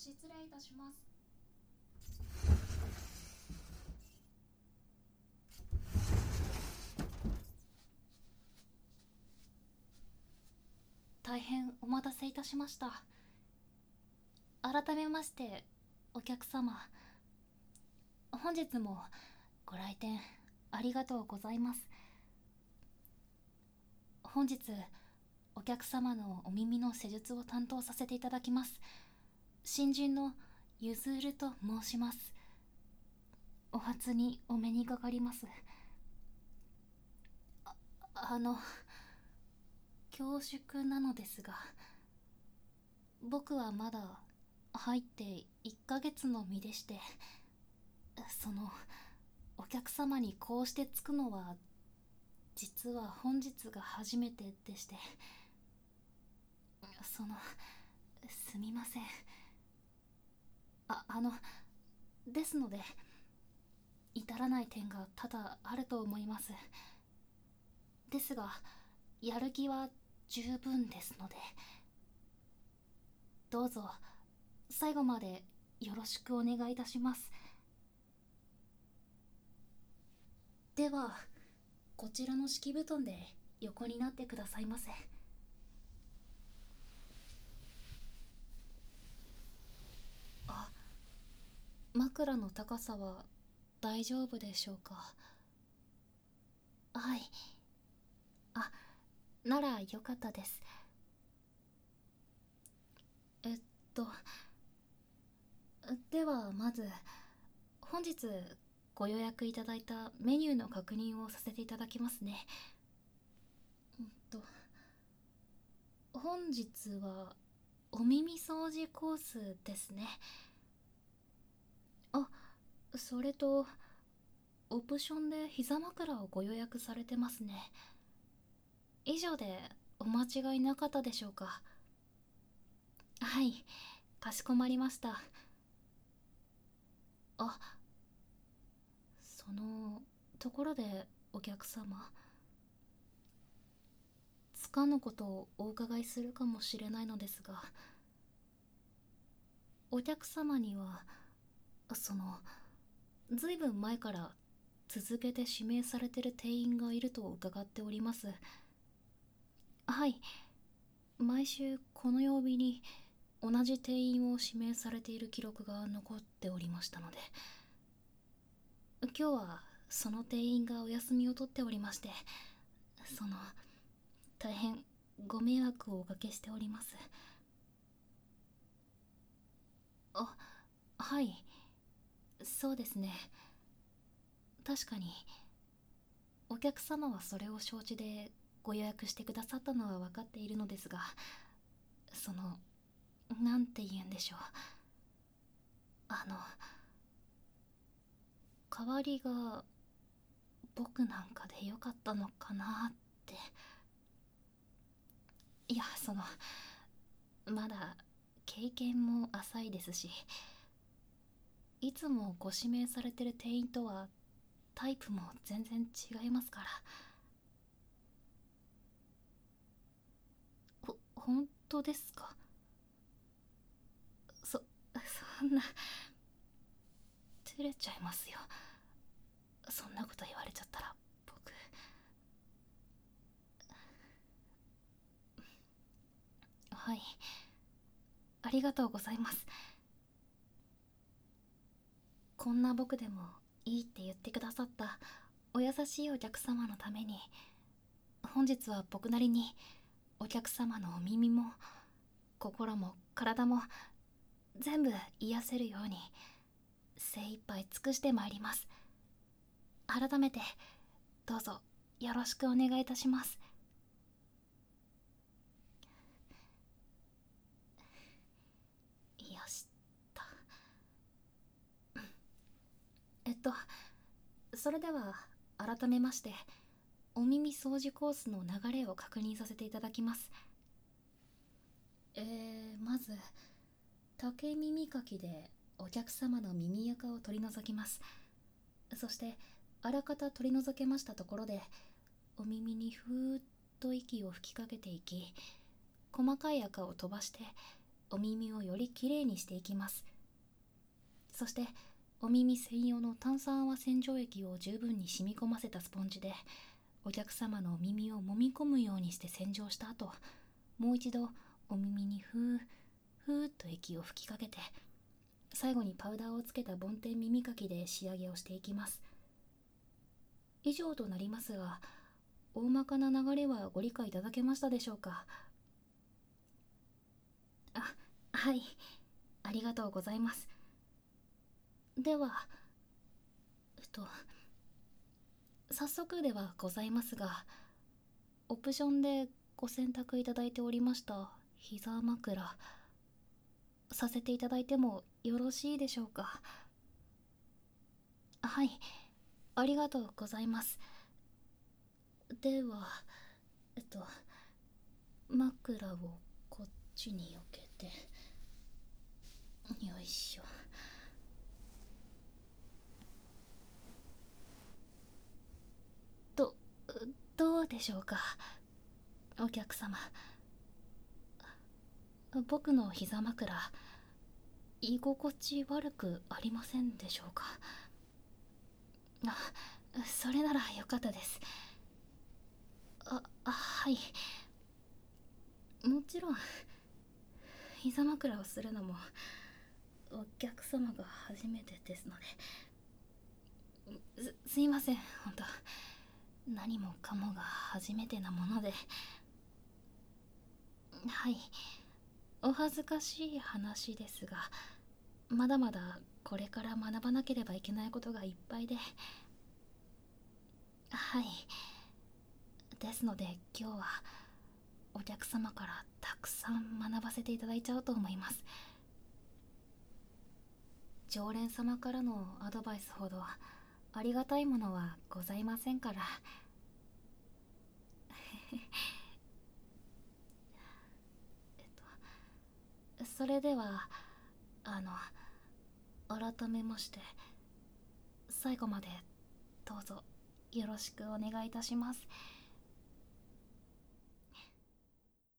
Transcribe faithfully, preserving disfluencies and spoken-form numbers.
失礼いたします。大変お待たせいたしました。改めましてお客様、本日もご来店ありがとうございます。本日お客様のお耳の施術を担当させていただきます新人のゆずると申します。お初にお目にかかります。ああの恐縮なのですが、僕はまだ入っていっかげつの身でして、そのお客様にこうしてつくのは実は本日が初めてでして、そのすみません。ああのですので至らない点が多々あると思います。ですがやる気は十分ですので、どうぞ最後までよろしくお願いいたします。ではこちらの敷布団で横になってくださいませ。あ、枕の高さは大丈夫でしょうか？はい。あ、ならよかったです。えっとではまず本日ご予約いただいたメニューの確認をさせていただきますね。うんと本日はお耳掃除コースですね。あ、それとオプションで膝枕をご予約されてますね。以上でお間違いなかったでしょうか？はい、かしこまりました。あ、そのところでお客様、つかぬことをお伺いするかもしれないのですが、お客様にはそのずいぶん前から続けて指名されてる店員がいると伺っております。はい、毎週この曜日に同じ店員を指名されている記録が残っておりましたので、今日はその店員がお休みを取っておりまして、その大変ご迷惑をおかけしております。あ、はい、そうですね。確かにお客様はそれを承知でご予約してくださったのは分かっているのですが、そのなんて言うんでしょう、あの代わりが僕なんかでよかったのかなって。いや、そのまだ経験も浅いですし、いつもご指名されてる店員とはタイプも全然違いますから。ほ本当ですか？そそんな照れちゃいますよ。そんなこと言われちゃったら僕。はい、ありがとうございます。こんな僕でもいいって言ってくださったお優しいお客様のために、本日は僕なりにお客様のお耳も心も体も全部癒せるように精一杯尽くしてまいります。改めてどうぞよろしくお願いいたします。よしと。えっとそれでは改めましてお耳掃除コースの流れを確認させていただきます。えー、まず竹耳かきでお客様の耳垢を取り除きます。そしてあらかた取り除けましたところでお耳にふーっと息を吹きかけていき、細かい垢を飛ばしてお耳をよりきれいにしていきます。そしてお耳専用の炭酸泡洗浄液を十分に染み込ませたスポンジでお客様のお耳を揉み込むようにして洗浄した後、もう一度お耳にふーふーっと液を吹きかけて、最後にパウダーをつけた梵天耳かきで仕上げをしていきます。以上となりますが、大まかな流れはご理解いただけましたでしょうか。あ、はい、ありがとうございます。では、えっと早速ではございますが、オプションでご選択いただいておりました膝枕、させていただいてもよろしいでしょうか。はい、ありがとうございます。では、えっと枕をこっちに避けて、よいしょ。どどうでしょうか、お客様。僕の膝枕、居心地悪くありませんでしょうか。あ、それならよかったです。あ、あ、はい。もちろん膝枕をするのもお客様が初めてですので、 す, すいません、本当何もかもが初めてなもので。はい、お恥ずかしい話ですが、まだまだこれから学ばなければいけないことがいっぱいで。はい、ですので今日はお客様からたくさん学ばせていただいちゃおうと思います。常連様からのアドバイスほどありがたいものはございませんから。えっとそれでは、あの改めまして最後までどうぞよろしくお願いいたします。